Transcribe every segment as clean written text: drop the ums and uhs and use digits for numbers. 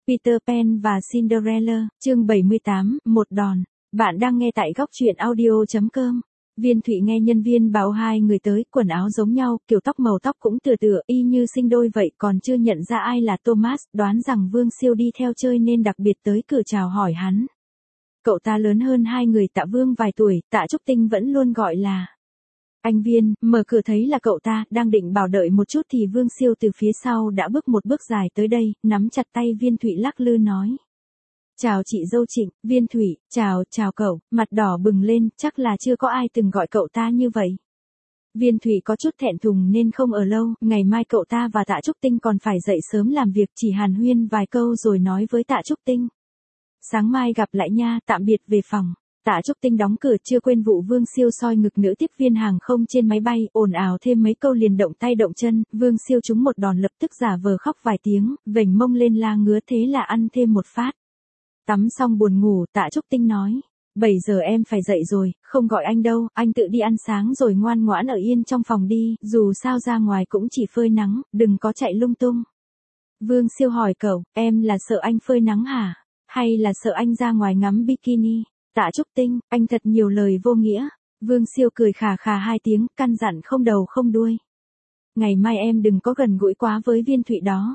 Peter Pan và Cinderella, chương 78, một đòn. Bạn đang nghe tại góc truyện audio.com. Viên Thụy nghe nhân viên bảo hai người tới, quần áo giống nhau, kiểu tóc màu tóc cũng tựa y như sinh đôi vậy, còn chưa nhận ra ai là Thomas, đoán rằng Vương Siêu đi theo chơi nên đặc biệt tới cửa chào hỏi hắn. Cậu ta lớn hơn hai người Tạ Vương vài tuổi, Tạ Trúc Tinh vẫn luôn gọi là anh Viên. Mở cửa thấy là cậu ta, đang định bảo đợi một chút thì Vương Siêu từ phía sau đã bước một bước dài tới đây, nắm chặt tay Viên Thụy lắc lư nói. Chào chị dâu Trịnh. Viên Thụy, chào cậu, mặt đỏ bừng lên, chắc là chưa có ai từng gọi cậu ta như vậy. Viên Thụy có chút thẹn thùng nên không ở lâu, ngày mai cậu ta và Tạ Trúc Tinh còn phải dậy sớm làm việc, chỉ hàn huyên vài câu rồi nói với Tạ Trúc Tinh. Sáng mai gặp lại nha, tạm biệt, về phòng. Tạ Trúc Tinh đóng cửa, chưa quên vụ Vương Siêu soi ngực nữ tiếp viên hàng không trên máy bay, ồn ào thêm mấy câu liền động tay động chân, Vương Siêu trúng một đòn lập tức giả vờ khóc vài tiếng, vểnh mông lên la ngứa, thế là ăn thêm một phát. Tắm xong buồn ngủ, Tạ Trúc Tinh nói, 7 giờ em phải dậy rồi, không gọi anh đâu, anh tự đi ăn sáng rồi ngoan ngoãn ở yên trong phòng đi, dù sao ra ngoài cũng chỉ phơi nắng, đừng có chạy lung tung. Vương Siêu hỏi cậu, em là sợ anh phơi nắng hả? Hay là sợ anh ra ngoài ngắm bikini? Tạ Trúc Tinh, anh thật nhiều lời vô nghĩa. Vương Siêu cười khà khà hai tiếng, căn dặn không đầu không đuôi. Ngày mai em đừng có gần gũi quá với Viên Thụy đó.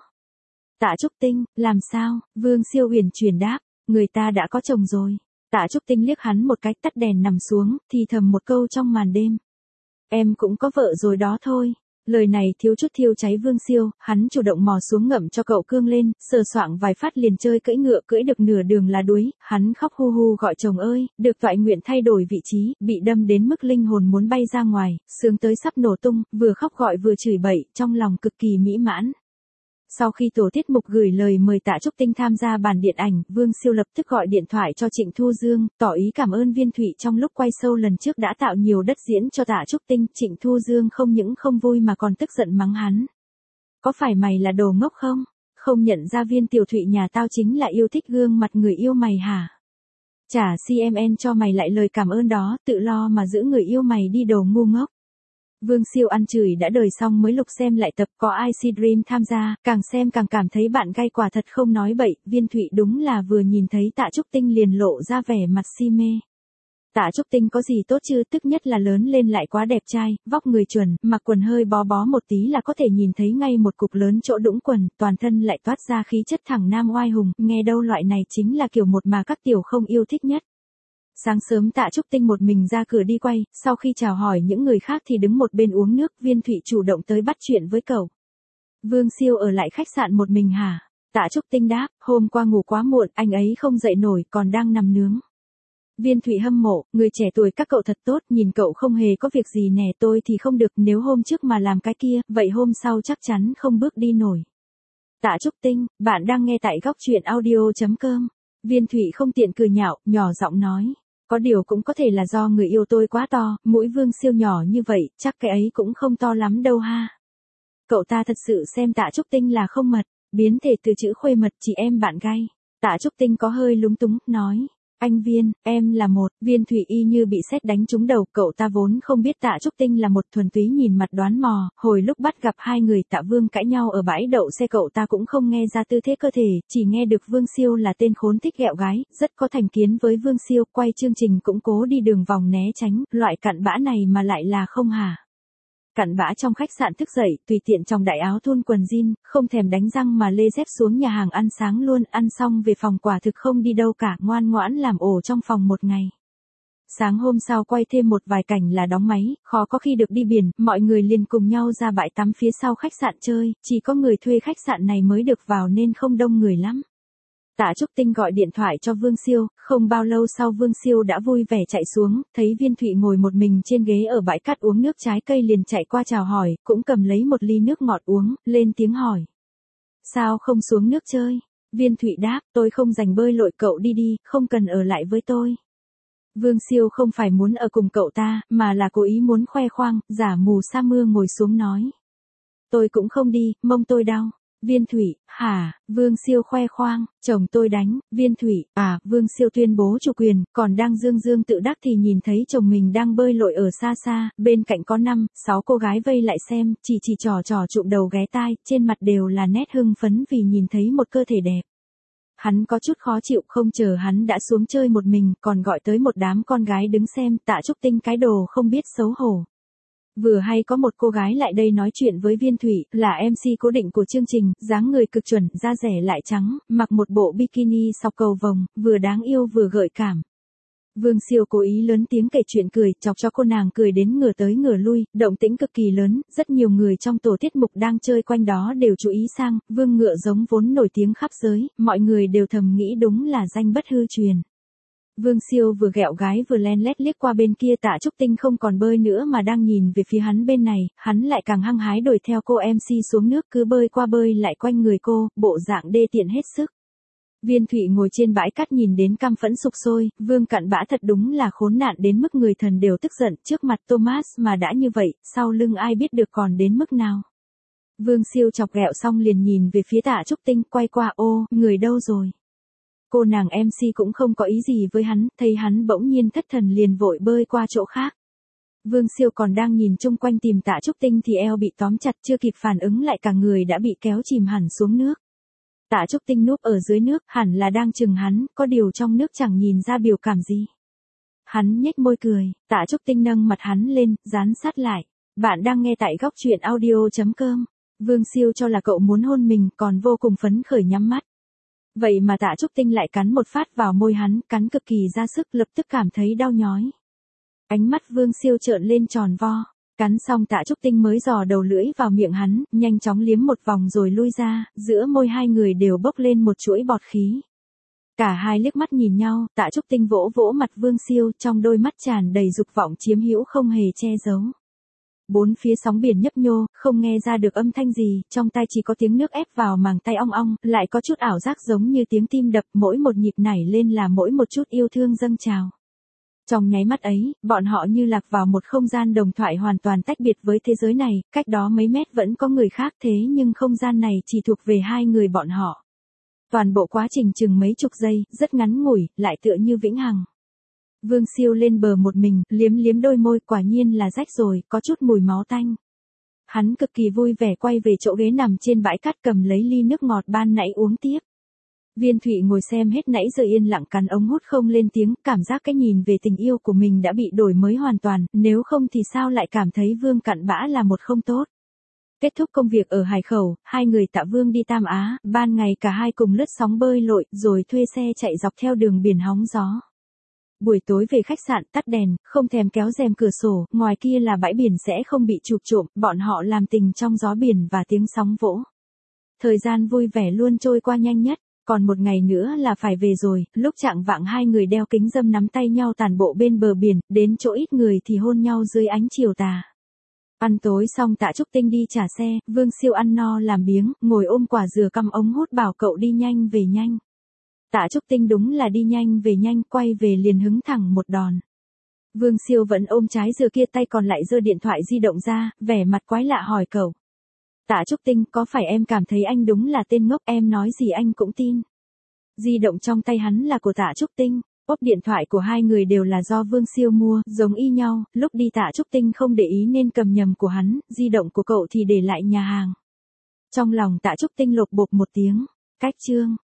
Tạ Trúc Tinh, làm sao? Vương Siêu uyển chuyển đáp, người ta đã có chồng rồi. Tạ Trúc Tinh liếc hắn một cái, tắt đèn nằm xuống, thì thầm một câu trong màn đêm. Em cũng có vợ rồi đó thôi. Lời này thiếu chút thiêu cháy Vương Siêu, hắn chủ động mò xuống ngậm cho cậu cương lên, sờ soạng vài phát liền chơi cưỡi ngựa, cưỡi được nửa đường là đuối, hắn khóc hu hu gọi chồng ơi, được toại nguyện thay đổi vị trí, bị đâm đến mức linh hồn muốn bay ra ngoài, sướng tới sắp nổ tung, vừa khóc gọi vừa chửi bậy, trong lòng cực kỳ mỹ mãn. Sau khi tổ tiết mục gửi lời mời Tạ Trúc Tinh tham gia bản điện ảnh, Vương Siêu lập tức gọi điện thoại cho Trịnh Thu Dương, tỏ ý cảm ơn Viên Thụy trong lúc quay show lần trước đã tạo nhiều đất diễn cho Tạ Trúc Tinh. Trịnh Thu Dương không những không vui mà còn tức giận mắng hắn. Có phải mày là đồ ngốc không? Không nhận ra Viên tiểu Thụy nhà tao chính là yêu thích gương mặt người yêu mày hả? Trả CMN cho mày lại lời cảm ơn đó, tự lo mà giữ người yêu mày đi, đồ ngu ngốc. Vương Siêu ăn chửi đã đời xong mới lục xem lại tập có IC Dream tham gia, càng xem càng cảm thấy bạn gay quả thật không nói bậy, Viên Thụy đúng là vừa nhìn thấy Tạ Trúc Tinh liền lộ ra vẻ mặt si mê. Tạ Trúc Tinh có gì tốt chứ, tức nhất là lớn lên lại quá đẹp trai, vóc người chuẩn, mặc quần hơi bó bó một tí là có thể nhìn thấy ngay một cục lớn chỗ đũng quần, toàn thân lại toát ra khí chất thẳng nam oai hùng, nghe đâu loại này chính là kiểu một mà các tiểu không yêu thích nhất. Sáng sớm Tạ Trúc Tinh một mình ra cửa đi quay, sau khi chào hỏi những người khác thì đứng một bên uống nước, Viên Thụy chủ động tới bắt chuyện với cậu. Vương Siêu ở lại khách sạn một mình hả? Tạ Trúc Tinh đáp, hôm qua ngủ quá muộn, anh ấy không dậy nổi, còn đang nằm nướng. Viên Thụy hâm mộ, người trẻ tuổi các cậu thật tốt, nhìn cậu không hề có việc gì nè, tôi thì không được, nếu hôm trước mà làm cái kia, vậy hôm sau chắc chắn không bước đi nổi. Tạ Trúc Tinh, bạn đang nghe tại góc truyện audio.com. Viên Thụy không tiện cười nhạo, nhỏ giọng nói. Có điều cũng có thể là do người yêu tôi quá to, mũi Vương Siêu nhỏ như vậy, chắc cái ấy cũng không to lắm đâu ha. Cậu ta thật sự xem Tạ Trúc Tinh là không mật, biến thể từ chữ khuê mật, chị em bạn gay. Tạ Trúc Tinh có hơi lúng túng, nói. Anh Viên, em là một. Viên Thụy y như bị sét đánh trúng đầu, cậu ta vốn không biết Tạ Trúc Tinh là một, thuần túy nhìn mặt đoán mò, hồi lúc bắt gặp hai người Tạ Vương cãi nhau ở bãi đậu xe cậu ta cũng không nghe ra tư thế cơ thể, chỉ nghe được Vương Siêu là tên khốn thích ghẹo gái, rất có thành kiến với Vương Siêu, quay chương trình cũng cố đi đường vòng né tránh, loại cặn bã này mà lại là không hả? Cặn bã trong khách sạn thức dậy, tùy tiện trong đại áo thun quần jean, không thèm đánh răng mà lê dép xuống nhà hàng ăn sáng luôn, ăn xong về phòng quả thực không đi đâu cả, ngoan ngoãn làm ổ trong phòng một ngày. Sáng hôm sau quay thêm một vài cảnh là đóng máy, khó có khi được đi biển, mọi người liền cùng nhau ra bãi tắm phía sau khách sạn chơi, chỉ có người thuê khách sạn này mới được vào nên không đông người lắm. Tạ Trúc Tinh gọi điện thoại cho Vương Siêu, không bao lâu sau Vương Siêu đã vui vẻ chạy xuống, thấy Viên Thụy ngồi một mình trên ghế ở bãi cát uống nước trái cây liền chạy qua chào hỏi, cũng cầm lấy một ly nước ngọt uống, lên tiếng hỏi. Sao không xuống nước chơi? Viên Thụy đáp, tôi không rành bơi lội, cậu đi đi, không cần ở lại với tôi. Vương Siêu không phải muốn ở cùng cậu ta, mà là cố ý muốn khoe khoang, giả mù sa mưa ngồi xuống nói. Tôi cũng không đi, mông tôi đau. Viên Thụy, hả? Vương Siêu khoe khoang, chồng tôi đánh. Viên Thụy, Vương Siêu tuyên bố chủ quyền, còn đang dương tự đắc thì nhìn thấy chồng mình đang bơi lội ở xa xa, bên cạnh có 5, 6 cô gái vây lại xem, chỉ trò trụm đầu ghé tai, trên mặt đều là nét hưng phấn vì nhìn thấy một cơ thể đẹp. Hắn có chút khó chịu, không chờ hắn đã xuống chơi một mình, còn gọi tới một đám con gái đứng xem. Tạ Trúc Tinh cái đồ không biết xấu hổ. Vừa hay có một cô gái lại đây nói chuyện với Viên Thụy, là MC cố định của chương trình, dáng người cực chuẩn, da rẻ lại trắng, mặc một bộ bikini sọc cầu vồng, vừa đáng yêu vừa gợi cảm. Vương Siêu cố ý lớn tiếng kể chuyện cười, chọc cho cô nàng cười đến ngửa tới ngửa lui, động tĩnh cực kỳ lớn, rất nhiều người trong tổ tiết mục đang chơi quanh đó đều chú ý sang, Vương Ngựa Giống vốn nổi tiếng khắp giới, mọi người đều thầm nghĩ đúng là danh bất hư truyền. Vương Siêu vừa ghẹo gái vừa len lét liếc qua bên kia. Tạ Trúc Tinh không còn bơi nữa mà đang nhìn về phía hắn bên này, hắn lại càng hăng hái đuổi theo cô MC xuống nước, cứ bơi qua bơi lại quanh người cô, bộ dạng đê tiện hết sức. Viên Thụy ngồi trên bãi cát nhìn đến căm phẫn sục sôi, Vương Cặn Bã thật đúng là khốn nạn đến mức người thần đều tức giận, trước mặt Thomas mà đã như vậy, sau lưng ai biết được còn đến mức nào. Vương Siêu chọc ghẹo xong liền nhìn về phía Tạ Trúc Tinh, quay qua, ô, người đâu rồi? Cô nàng MC cũng không có ý gì với hắn, thấy hắn bỗng nhiên thất thần liền vội bơi qua chỗ khác. Vương Siêu còn đang nhìn chung quanh tìm Tạ Trúc Tinh thì eo bị tóm chặt, chưa kịp phản ứng lại cả người đã bị kéo chìm hẳn xuống nước. Tạ Trúc Tinh núp ở dưới nước, hẳn là đang chừng hắn, có điều trong nước chẳng nhìn ra biểu cảm gì. Hắn nhếch môi cười, Tạ Trúc Tinh nâng mặt hắn lên, dán sát lại. Bạn đang nghe tại góc truyện audio.com. Vương Siêu cho là cậu muốn hôn mình, còn vô cùng phấn khởi nhắm mắt. Vậy mà Tạ Trúc Tinh lại cắn một phát vào môi hắn, cắn cực kỳ ra sức, lập tức cảm thấy đau nhói. Ánh mắt Vương Siêu trợn lên tròn vo. Cắn xong Tạ Trúc Tinh mới dò đầu lưỡi vào miệng hắn, nhanh chóng liếm một vòng rồi lui ra, giữa môi hai người đều bốc lên một chuỗi bọt khí. Cả hai liếc mắt nhìn nhau, Tạ Trúc Tinh vỗ vỗ mặt Vương Siêu, trong đôi mắt tràn đầy dục vọng chiếm hữu không hề che giấu. Bốn phía sóng biển nhấp nhô, không nghe ra được âm thanh gì, trong tai chỉ có tiếng nước ép vào màng tay ong ong, lại có chút ảo giác giống như tiếng tim đập, mỗi một nhịp nảy lên là mỗi một chút yêu thương dâng trào. Trong nháy mắt ấy, bọn họ như lạc vào một không gian đồng thoại hoàn toàn tách biệt với thế giới này, cách đó mấy mét vẫn có người khác thế nhưng không gian này chỉ thuộc về hai người bọn họ. Toàn bộ quá trình chừng mấy chục giây, rất ngắn ngủi, lại tựa như vĩnh hằng. Vương Siêu lên bờ một mình, liếm liếm đôi môi, quả nhiên là rách rồi, có chút mùi máu tanh. Hắn cực kỳ vui vẻ quay về chỗ ghế nằm trên bãi cát cầm lấy ly nước ngọt ban nãy uống tiếp. Viên Thụy ngồi xem hết nãy giờ yên lặng cắn ống hút không lên tiếng, cảm giác cái nhìn về tình yêu của mình đã bị đổi mới hoàn toàn, nếu không thì sao lại cảm thấy Vương Cặn Bã là một không tốt. Kết thúc công việc ở Hải Khẩu, hai người Tạ Vương đi Tam Á, ban ngày cả hai cùng lướt sóng bơi lội, rồi thuê xe chạy dọc theo đường biển hóng gió. Buổi tối về khách sạn tắt đèn, không thèm kéo rèm cửa sổ, ngoài kia là bãi biển sẽ không bị chụp trộm, bọn họ làm tình trong gió biển và tiếng sóng vỗ. Thời gian vui vẻ luôn trôi qua nhanh nhất, còn một ngày nữa là phải về rồi, lúc chạng vạng hai người đeo kính râm nắm tay nhau tản bộ bên bờ biển, đến chỗ ít người thì hôn nhau dưới ánh chiều tà. Ăn tối xong Tạ Trúc Tinh đi trả xe, Vương Siêu ăn no làm biếng, ngồi ôm quả dừa căm ống hút bảo cậu đi nhanh về nhanh. Tạ Trúc Tinh đúng là đi nhanh về nhanh, quay về liền hứng thẳng một đòn. Vương Siêu vẫn ôm trái dừa kia, tay còn lại giơ điện thoại di động ra, vẻ mặt quái lạ hỏi cậu. Tạ Trúc Tinh, có phải em cảm thấy anh đúng là tên ngốc, em nói gì anh cũng tin. Di động trong tay hắn là của Tạ Trúc Tinh, ốp điện thoại của hai người đều là do Vương Siêu mua, giống y nhau, lúc đi Tạ Trúc Tinh không để ý nên cầm nhầm của hắn, di động của cậu thì để lại nhà hàng. Trong lòng Tạ Trúc Tinh lột bột một tiếng, cách chương.